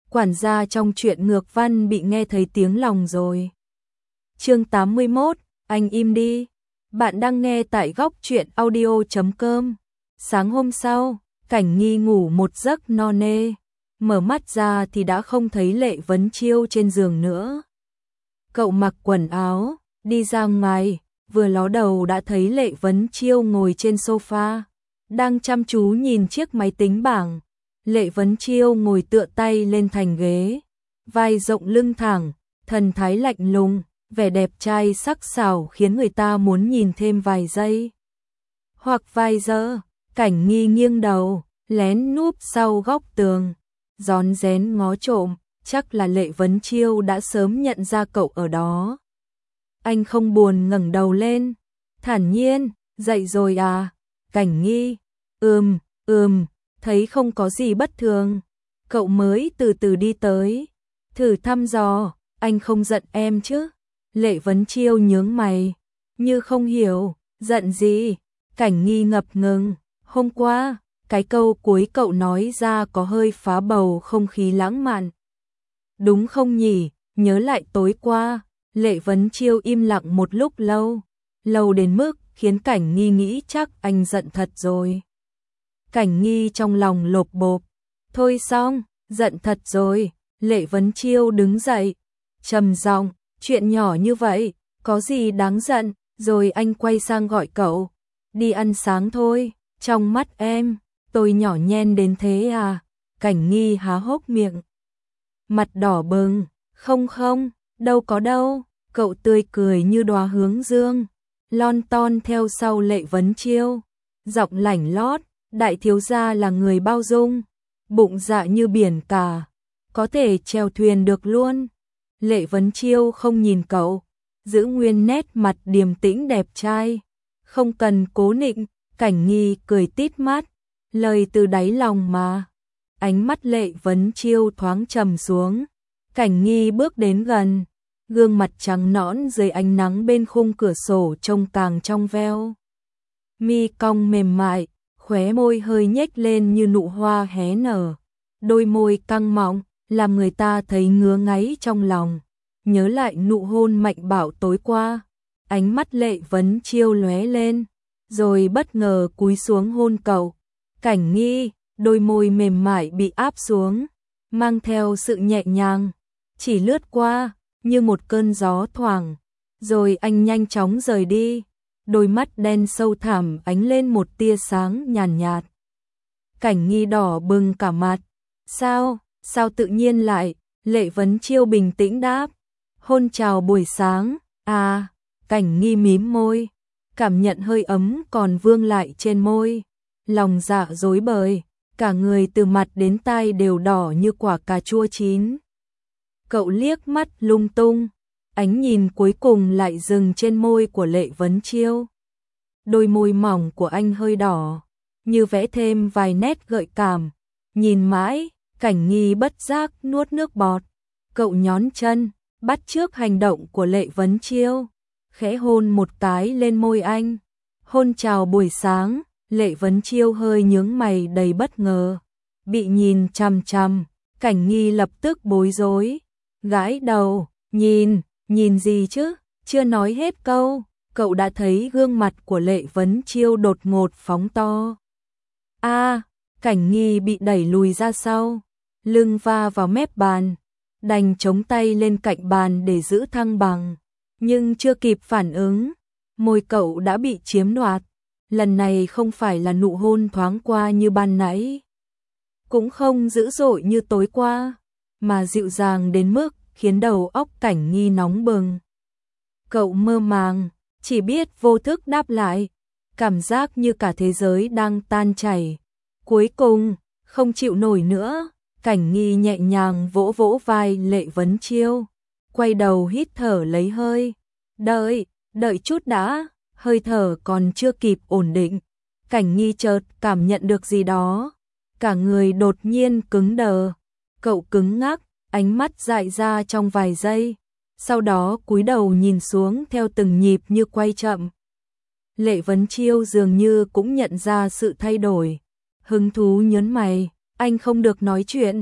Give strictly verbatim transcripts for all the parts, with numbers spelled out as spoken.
quản gia trong truyện ngược văn bị nghe thấy tiếng lòng rồi. Chương tám mươi mốt, anh im đi. Bạn đang nghe tại góc truyện audio chấm com. Sáng hôm sau, Cảnh Nghi ngủ một giấc no nê, mở mắt ra thì đã không thấy Lệ Vấn Chiêu trên giường nữa. Cậu mặc quần áo, đi ra ngoài, vừa ló đầu đã thấy Lệ Vấn Chiêu ngồi trên sofa, đang chăm chú nhìn chiếc máy tính bảng. Lệ Vấn Chiêu ngồi tựa tay lên thành ghế, vai rộng lưng thẳng, thần thái lạnh lùng, vẻ đẹp trai sắc sảo khiến người ta muốn nhìn thêm vài giây. Hoặc vài giờ, Cảnh Nghi nghiêng đầu, lén núp sau góc tường, rón rén ngó trộm, chắc là Lệ Vấn Chiêu đã sớm nhận ra cậu ở đó. Anh không buồn ngẩng đầu lên, thản nhiên, dậy rồi à? Cảnh Nghi, ừm, ừm, thấy không có gì bất thường. Cậu mới từ từ đi tới, thử thăm dò, anh không giận em chứ? Lệ Vấn Chiêu nhướng mày, như không hiểu, giận gì? Cảnh Nghi ngập ngừng, hôm qua, cái câu cuối cậu nói ra có hơi phá bầu không khí lãng mạn. Đúng không nhỉ? Nhớ lại tối qua. Lệ Vấn Chiêu im lặng một lúc lâu, lâu đến mức khiến Cảnh Nghi nghĩ chắc anh giận thật rồi. Cảnh Nghi trong lòng lộp bộp, thôi xong, giận thật rồi. Lệ Vấn Chiêu đứng dậy, trầm giọng, chuyện nhỏ như vậy, có gì đáng giận? Rồi anh quay sang gọi cậu, đi ăn sáng thôi. Trong mắt em, tôi nhỏ nhen đến thế à? Cảnh Nghi há hốc miệng, mặt đỏ bừng, không không, đâu có đâu. Cậu tươi cười như đóa hướng dương, lon ton theo sau Lệ Vấn Chiêu, giọng lảnh lót, đại thiếu gia là người bao dung, bụng dạ như biển cả, có thể chèo thuyền được luôn. Lệ Vấn Chiêu không nhìn cậu, giữ nguyên nét mặt điềm tĩnh đẹp trai, không cần cố nịnh. Cảnh Nghi cười tít mắt, lời từ đáy lòng mà. Ánh mắt Lệ Vấn Chiêu thoáng trầm xuống, Cảnh Nghi bước đến gần, gương mặt trắng nõn dưới ánh nắng bên khung cửa sổ trông càng trong veo. Mi cong mềm mại, khóe môi hơi nhếch lên như nụ hoa hé nở, đôi môi căng mọng, làm người ta thấy ngứa ngáy trong lòng. Nhớ lại nụ hôn mạnh bạo tối qua, ánh mắt Lệ Vấn Chiêu lóe lên, rồi bất ngờ cúi xuống hôn cậu. Cảnh Nghi, đôi môi mềm mại bị áp xuống, mang theo sự nhẹ nhàng, chỉ lướt qua như một cơn gió thoảng, rồi anh nhanh chóng rời đi, đôi mắt đen sâu thẳm ánh lên một tia sáng nhàn nhạt, nhạt. Cảnh Nghi đỏ bừng cả mặt, sao, sao tự nhiên lại? Lệ Vấn Chiêu bình tĩnh đáp, hôn chào buổi sáng, à. Cảnh Nghi mím môi, cảm nhận hơi ấm còn vương lại trên môi, lòng dạ rối bời, cả người từ mặt đến tai đều đỏ như quả cà chua chín. Cậu liếc mắt lung tung, ánh nhìn cuối cùng lại dừng trên môi của Lệ Vấn Chiêu. Đôi môi mỏng của anh hơi đỏ, như vẽ thêm vài nét gợi cảm. Nhìn mãi, Cảnh Nghi bất giác nuốt nước bọt. Cậu nhón chân, bắt chước hành động của Lệ Vấn Chiêu, khẽ hôn một cái lên môi anh. Hôn chào buổi sáng. Lệ Vấn Chiêu hơi nhướng mày đầy bất ngờ, bị nhìn chằm chằm. Cảnh Nghi lập tức bối rối, gãi đầu, nhìn, nhìn gì chứ? Chưa nói hết câu, cậu đã thấy gương mặt của Lệ Vấn Chiêu đột ngột phóng to. A, à, Cảnh Nghi bị đẩy lùi ra sau, lưng va vào mép bàn, đành chống tay lên cạnh bàn để giữ thăng bằng, nhưng chưa kịp phản ứng, môi cậu đã bị chiếm đoạt. Lần này không phải là nụ hôn thoáng qua như ban nãy, cũng không dữ dội như tối qua, mà dịu dàng đến mức khiến đầu óc Cảnh Nghi nóng bừng. Cậu mơ màng, chỉ biết vô thức đáp lại, cảm giác như cả thế giới đang tan chảy. Cuối cùng, không chịu nổi nữa, Cảnh Nghi nhẹ nhàng vỗ vỗ vai Lệ Vấn Chiêu, quay đầu hít thở lấy hơi. Đợi, đợi chút đã. Hơi thở còn chưa kịp ổn định, Cảnh Nghi chợt cảm nhận được gì đó, cả người đột nhiên cứng đờ. Cậu cứng ngắc, ánh mắt dại ra trong vài giây, sau đó cúi đầu nhìn xuống theo từng nhịp như quay chậm. Lệ Vấn Chiêu dường như cũng nhận ra sự thay đổi, hứng thú nhớn mày, anh không được nói chuyện.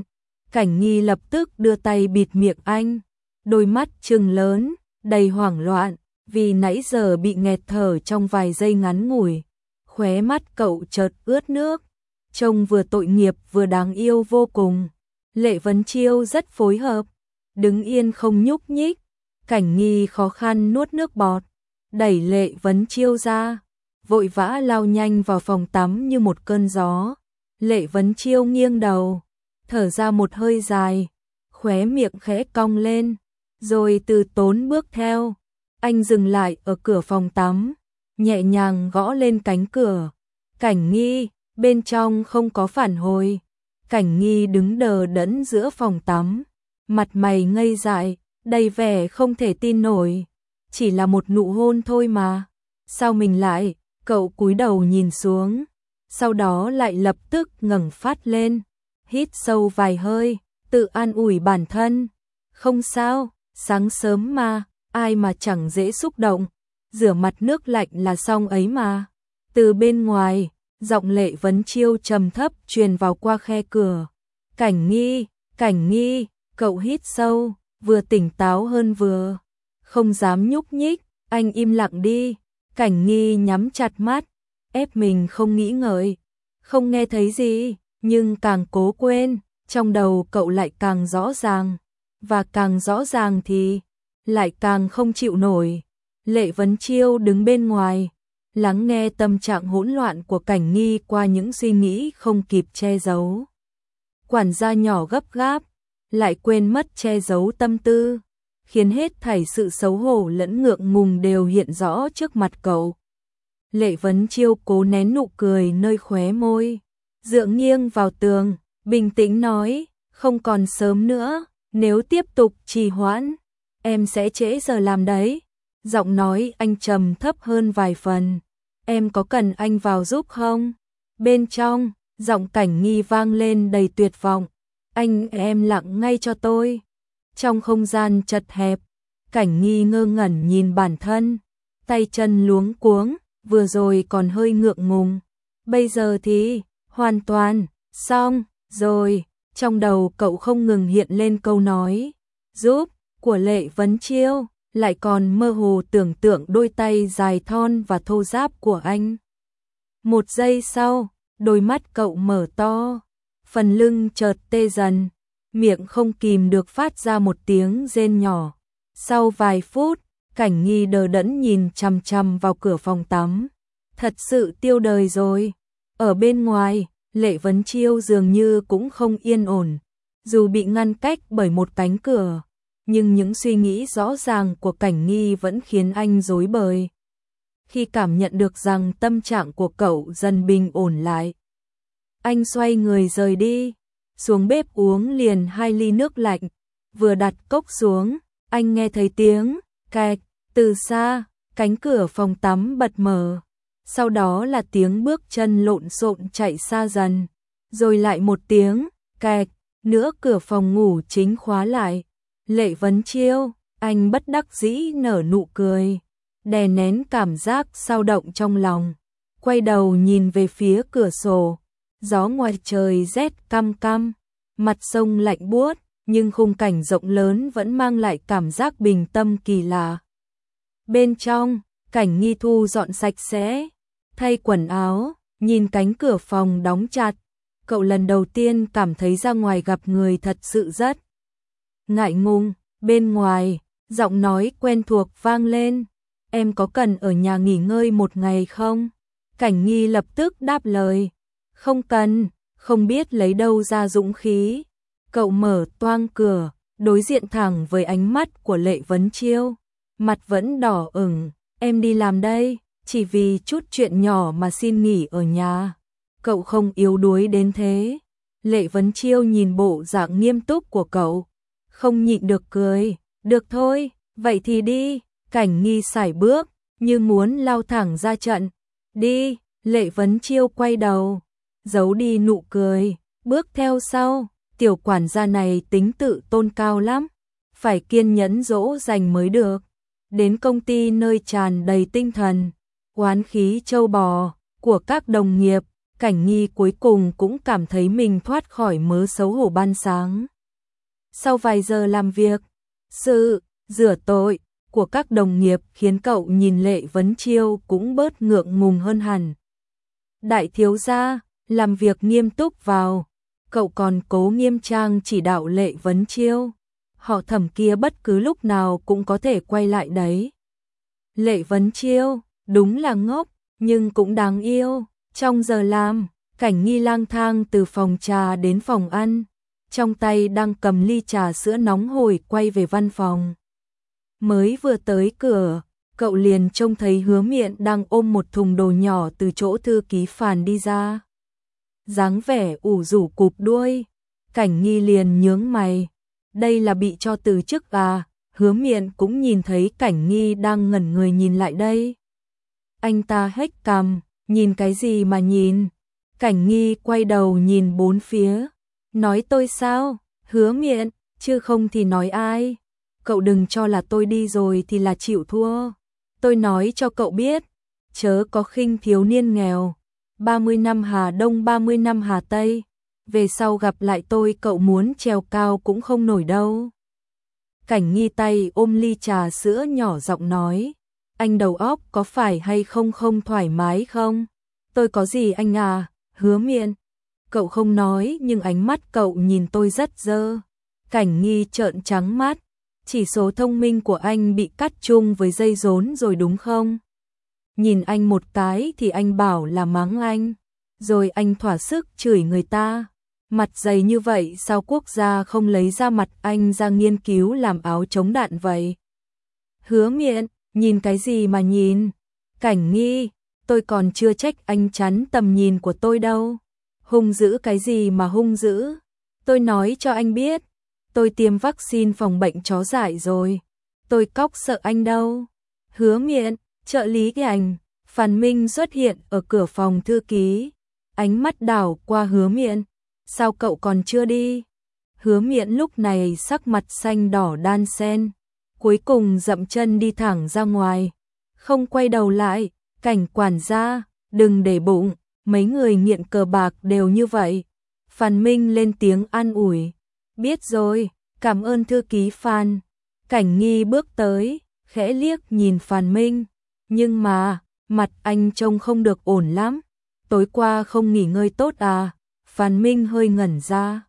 Cảnh Nghi lập tức đưa tay bịt miệng anh, đôi mắt trừng lớn, đầy hoảng loạn, vì nãy giờ bị nghẹt thở trong vài giây ngắn ngủi. Khóe mắt cậu chợt ướt nước, trông vừa tội nghiệp vừa đáng yêu vô cùng. Lệ Vấn Chiêu rất phối hợp, đứng yên không nhúc nhích. Cảnh Nghi khó khăn nuốt nước bọt, đẩy Lệ Vấn Chiêu ra, vội vã lao nhanh vào phòng tắm như một cơn gió. Lệ Vấn Chiêu nghiêng đầu, thở ra một hơi dài, khóe miệng khẽ cong lên, rồi từ tốn bước theo. Anh dừng lại ở cửa phòng tắm, nhẹ nhàng gõ lên cánh cửa. Cảnh Nghi, bên trong không có phản hồi. Cảnh Nghi đứng đờ đẫn giữa phòng tắm, mặt mày ngây dại, đầy vẻ không thể tin nổi. Chỉ là một nụ hôn thôi mà, sao mình lại? Cậu cúi đầu nhìn xuống, sau đó lại lập tức ngẩng phát lên, hít sâu vài hơi, tự an ủi bản thân. Không sao, sáng sớm mà, ai mà chẳng dễ xúc động, rửa mặt nước lạnh là xong ấy mà. Từ bên ngoài, giọng Lệ Vấn Chiêu trầm thấp truyền vào qua khe cửa. Cảnh Nghi, Cảnh Nghi, cậu hít sâu, vừa tỉnh táo hơn vừa không dám nhúc nhích. Anh im lặng đi. Cảnh Nghi nhắm chặt mắt, ép mình không nghĩ ngợi, không nghe thấy gì, nhưng càng cố quên, trong đầu cậu lại càng rõ ràng, và càng rõ ràng thì lại càng không chịu nổi. Lệ Vấn Chiêu đứng bên ngoài, lắng nghe tâm trạng hỗn loạn của Cảnh Nghi qua những suy nghĩ không kịp che giấu. Quản gia nhỏ gấp gáp, lại quên mất che giấu tâm tư, khiến hết thảy sự xấu hổ lẫn ngượng ngùng đều hiện rõ trước mặt cậu. Lệ Vấn Chiêu cố nén nụ cười nơi khóe môi, dựa nghiêng vào tường, bình tĩnh nói, không còn sớm nữa, nếu tiếp tục trì hoãn, em sẽ trễ giờ làm đấy. Giọng nói anh trầm thấp hơn vài phần, em có cần anh vào giúp không? Bên trong, giọng Cảnh Nghi vang lên đầy tuyệt vọng, anh em lặng ngay cho tôi. Trong không gian chật hẹp, Cảnh Nghi ngơ ngẩn nhìn bản thân, tay chân luống cuống, vừa rồi còn hơi ngượng ngùng, bây giờ thì hoàn toàn xong rồi. Trong đầu cậu không ngừng hiện lên câu nói giúp của Lệ Vấn Chiêu, lại còn mơ hồ tưởng tượng đôi tay dài thon và thô ráp của anh. Một giây sau, đôi mắt cậu mở to, phần lưng chợt tê dần, miệng không kìm được phát ra một tiếng rên nhỏ. Sau vài phút, Cảnh Nghi đờ đẫn nhìn chằm chằm vào cửa phòng tắm. Thật sự tiêu đời rồi. Ở bên ngoài, Lệ Vấn Chiêu dường như cũng không yên ổn, dù bị ngăn cách bởi một cánh cửa, nhưng những suy nghĩ rõ ràng của Cảnh Nghi vẫn khiến anh rối bời. Khi cảm nhận được rằng tâm trạng của cậu dần bình ổn lại, anh xoay người rời đi, xuống bếp uống liền hai ly nước lạnh. Vừa đặt cốc xuống, anh nghe thấy tiếng kẹt từ xa, cánh cửa phòng tắm bật mở. Sau đó là tiếng bước chân lộn xộn chạy xa dần, rồi lại một tiếng kẹt nữa, cửa phòng ngủ chính khóa lại. Lệ Vấn Chiêu, anh bất đắc dĩ nở nụ cười, đè nén cảm giác xao động trong lòng, quay đầu nhìn về phía cửa sổ. Gió ngoài trời rét căm căm, mặt sông lạnh buốt, nhưng khung cảnh rộng lớn vẫn mang lại cảm giác bình tâm kỳ lạ. Bên trong, Cảnh Nghi thu dọn sạch sẽ, thay quần áo, nhìn cánh cửa phòng đóng chặt. Cậu lần đầu tiên cảm thấy ra ngoài gặp người thật sự rất ngại ngùng. Bên ngoài, giọng nói quen thuộc vang lên, em có cần ở nhà nghỉ ngơi một ngày không? Cảnh Nghi lập tức đáp lời, không cần. Không biết lấy đâu ra dũng khí, cậu mở toang cửa, đối diện thẳng với ánh mắt của Lệ Vấn Chiêu, mặt vẫn đỏ ửng. Em đi làm đây, chỉ vì chút chuyện nhỏ mà xin nghỉ ở nhà. Cậu không yếu đuối đến thế. Lệ Vấn Chiêu nhìn bộ dạng nghiêm túc của cậu, không nhịn được cười. Được thôi, vậy thì đi. Cảnh Nghi sải bước, như muốn lao thẳng ra trận. Đi. Lệ Vấn Chiêu quay đầu, giấu đi nụ cười, bước theo sau. Tiểu quản gia này tính tự tôn cao lắm, phải kiên nhẫn dỗ dành mới được. Đến công ty nơi tràn đầy tinh thần, oán khí trâu bò của các đồng nghiệp, Cảnh Nghi cuối cùng cũng cảm thấy mình thoát khỏi mớ xấu hổ ban sáng. Sau vài giờ làm việc, sự rửa tội của các đồng nghiệp khiến cậu nhìn Lệ Vấn Chiêu cũng bớt ngượng ngùng hơn hẳn. Đại thiếu gia, làm việc nghiêm túc vào. Cậu còn cố nghiêm trang chỉ đạo Lệ Vấn Chiêu. Họ Thẩm kia bất cứ lúc nào cũng có thể quay lại đấy. Lệ Vấn Chiêu, đúng là ngốc, nhưng cũng đáng yêu. Trong giờ làm, Cảnh Nghi lang thang từ phòng trà đến phòng ăn, trong tay đang cầm ly trà sữa nóng hổi quay về văn phòng. Mới vừa tới cửa, cậu liền trông thấy Hứa Miện đang ôm một thùng đồ nhỏ từ chỗ thư ký Phàn đi ra. Dáng vẻ ủ rũ cụp đuôi, Cảnh Nghi liền nhướng mày. Đây là bị cho từ chức à? Hứa Miện cũng nhìn thấy Cảnh Nghi đang ngẩn người nhìn lại đây. Anh ta hếch cằm, nhìn cái gì mà nhìn? Cảnh Nghi quay đầu nhìn bốn phía. Nói tôi sao? Hứa Miện, chứ không thì nói ai? Cậu đừng cho là tôi đi rồi thì là chịu thua. Tôi nói cho cậu biết, chớ có khinh thiếu niên nghèo. ba mươi năm Hà Đông ba mươi năm Hà Tây. Về sau gặp lại tôi cậu muốn trèo cao cũng không nổi đâu. Cảnh Nghi tay ôm ly trà sữa nhỏ giọng nói. Anh đầu óc có phải hay không không thoải mái không? Tôi có gì anh à? Hứa Miện. Cậu không nói nhưng ánh mắt cậu nhìn tôi rất dơ. Cảnh Nghi trợn trắng mắt. Chỉ số thông minh của anh bị cắt chung với dây rốn rồi đúng không? Nhìn anh một cái thì anh bảo là mắng anh. Rồi anh thỏa sức chửi người ta. Mặt dày như vậy sao quốc gia không lấy ra mặt anh ra nghiên cứu làm áo chống đạn vậy? Hứa Miện, nhìn cái gì mà nhìn? Cảnh Nghi, tôi còn chưa trách anh chắn tầm nhìn của tôi đâu. Hung dữ cái gì mà hung dữ? Tôi nói cho anh biết, tôi tiêm vaccine phòng bệnh chó dại rồi. Tôi cóc sợ anh đâu. Hứa Miện, trợ lý cái ảnh, Phàn Minh xuất hiện ở cửa phòng thư ký. Ánh mắt đảo qua Hứa Miện. Sao cậu còn chưa đi? Hứa Miện lúc này sắc mặt xanh đỏ đan xen. Cuối cùng dậm chân đi thẳng ra ngoài. Không quay đầu lại. Cảnh quản gia, đừng để bụng. Mấy người nghiện cờ bạc đều như vậy. Phàn Minh lên tiếng an ủi. Biết rồi, cảm ơn thư ký Phan. Cảnh Nghi bước tới, khẽ liếc nhìn Phàn Minh. Nhưng mà, mặt anh trông không được ổn lắm. Tối qua không nghỉ ngơi tốt à? Phàn Minh hơi ngẩn ra.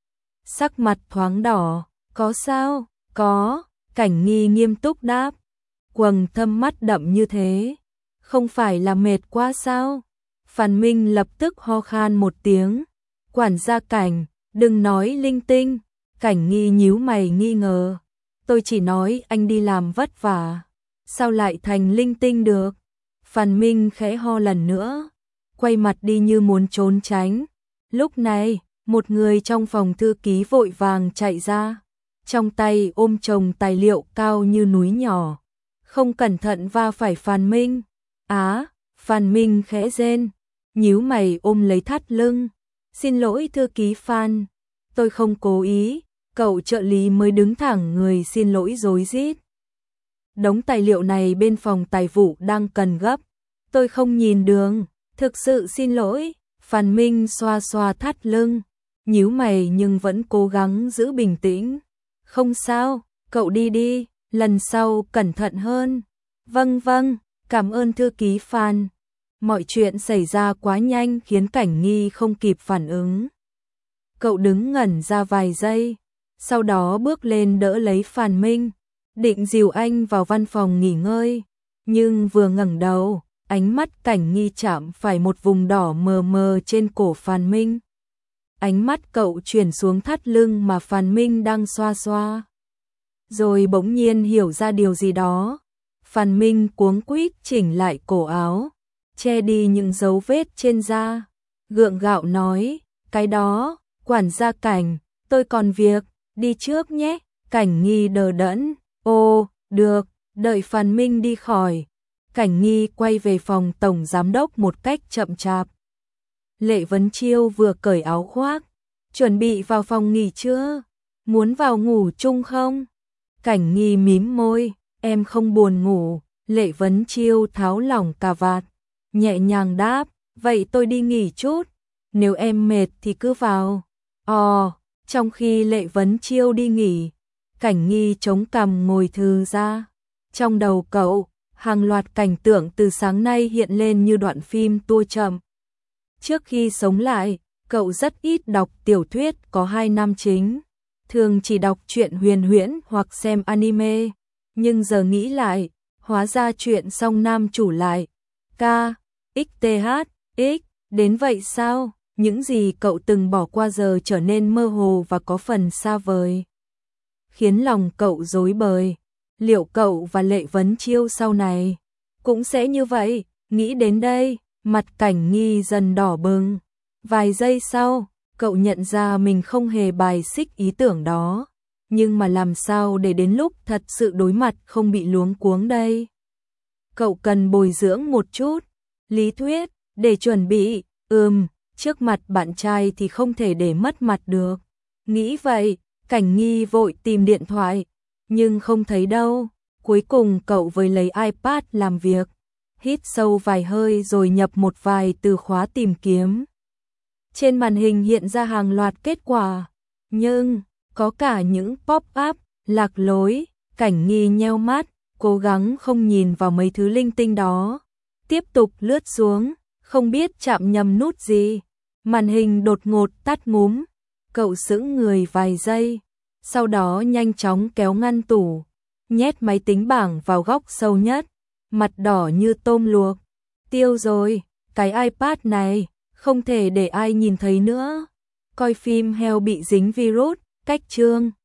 Sắc mặt thoáng đỏ. Có sao? Có. Cảnh Nghi nghiêm túc đáp. Quầng thâm mắt đậm như thế. Không phải là mệt quá sao? Phàn Minh lập tức ho khan một tiếng. Quản gia Cảnh, đừng nói linh tinh. Cảnh Nghi nhíu mày nghi ngờ. Tôi chỉ nói anh đi làm vất vả. Sao lại thành linh tinh được? Phàn Minh khẽ ho lần nữa. Quay mặt đi như muốn trốn tránh. Lúc này, một người trong phòng thư ký vội vàng chạy ra. Trong tay ôm chồng tài liệu cao như núi nhỏ. Không cẩn thận va phải Phàn Minh. Á, Phàn Minh khẽ rên. Nhíu mày ôm lấy thắt lưng. Xin lỗi thư ký Phan. Tôi không cố ý. Cậu trợ lý mới đứng thẳng người xin lỗi rối rít. Đống tài liệu này bên phòng tài vụ đang cần gấp. Tôi không nhìn đường. Thực sự xin lỗi. Phàn Minh xoa xoa thắt lưng. Nhíu mày nhưng vẫn cố gắng giữ bình tĩnh. Không sao, cậu đi đi. Lần sau cẩn thận hơn. Vâng vâng, cảm ơn thư ký Phan. Mọi chuyện xảy ra quá nhanh khiến Cảnh Nghi không kịp phản ứng. Cậu đứng ngẩn ra vài giây, sau đó bước lên đỡ lấy Phàn Minh, định dìu anh vào văn phòng nghỉ ngơi. Nhưng vừa ngẩng đầu, ánh mắt Cảnh Nghi chạm phải một vùng đỏ mờ mờ trên cổ Phàn Minh. Ánh mắt cậu chuyển xuống thắt lưng mà Phàn Minh đang xoa xoa. Rồi bỗng nhiên hiểu ra điều gì đó. Phàn Minh cuống quýt chỉnh lại cổ áo, che đi những dấu vết trên da. Gượng gạo nói, cái đó, quản gia Cảnh, tôi còn việc, đi trước nhé. Cảnh Nghi đờ đẫn, ô, được, đợi Phàn Minh đi khỏi. Cảnh Nghi quay về phòng tổng giám đốc một cách chậm chạp. Lệ Vấn Chiêu vừa cởi áo khoác, chuẩn bị vào phòng nghỉ chưa? Muốn vào ngủ chung không? Cảnh Nghi mím môi, em không buồn ngủ. Lệ Vấn Chiêu tháo lỏng cà vạt, nhẹ nhàng đáp, vậy tôi đi nghỉ chút. Nếu em mệt thì cứ vào. Ồ, Trong khi Lệ Vấn Chiêu đi nghỉ, Cảnh Nghi chống cằm ngồi thư ra. Trong đầu cậu, hàng loạt cảnh tượng từ sáng nay hiện lên như đoạn phim tua chậm. Trước khi sống lại, cậu rất ít đọc tiểu thuyết có hai nam chính, thường chỉ đọc truyện huyền huyễn hoặc xem anime, nhưng giờ nghĩ lại, hóa ra chuyện song nam chủ lại K, X T H, X, đến vậy sao? Những gì cậu từng bỏ qua giờ trở nên mơ hồ và có phần xa vời, khiến lòng cậu rối bời. Liệu cậu và Lệ Vấn Chiêu sau này cũng sẽ như vậy? Nghĩ đến đây, mặt Cảnh Nghi dần đỏ bừng. Vài giây sau, cậu nhận ra mình không hề bài xích ý tưởng đó, nhưng mà làm sao để đến lúc thật sự đối mặt không bị luống cuống đây? Cậu cần bồi dưỡng một chút lý thuyết để chuẩn bị, ừm, trước mặt bạn trai thì không thể để mất mặt được. Nghĩ vậy, Cảnh Nghi vội tìm điện thoại, nhưng không thấy đâu. Cuối cùng cậu với lấy iPad làm việc, hít sâu vài hơi rồi nhập một vài từ khóa tìm kiếm. Trên màn hình hiện ra hàng loạt kết quả, nhưng có cả những pop-up lạc lối. Cảnh Nghi nheo mắt, cố gắng không nhìn vào mấy thứ linh tinh đó. Tiếp tục lướt xuống, không biết chạm nhầm nút gì. Màn hình đột ngột tắt ngúm. Cậu sững người vài giây, sau đó nhanh chóng kéo ngăn tủ, nhét máy tính bảng vào góc sâu nhất, mặt đỏ như tôm luộc. Tiêu rồi, cái iPad này, không thể để ai nhìn thấy nữa. Coi phim heo bị dính virus, cách chương.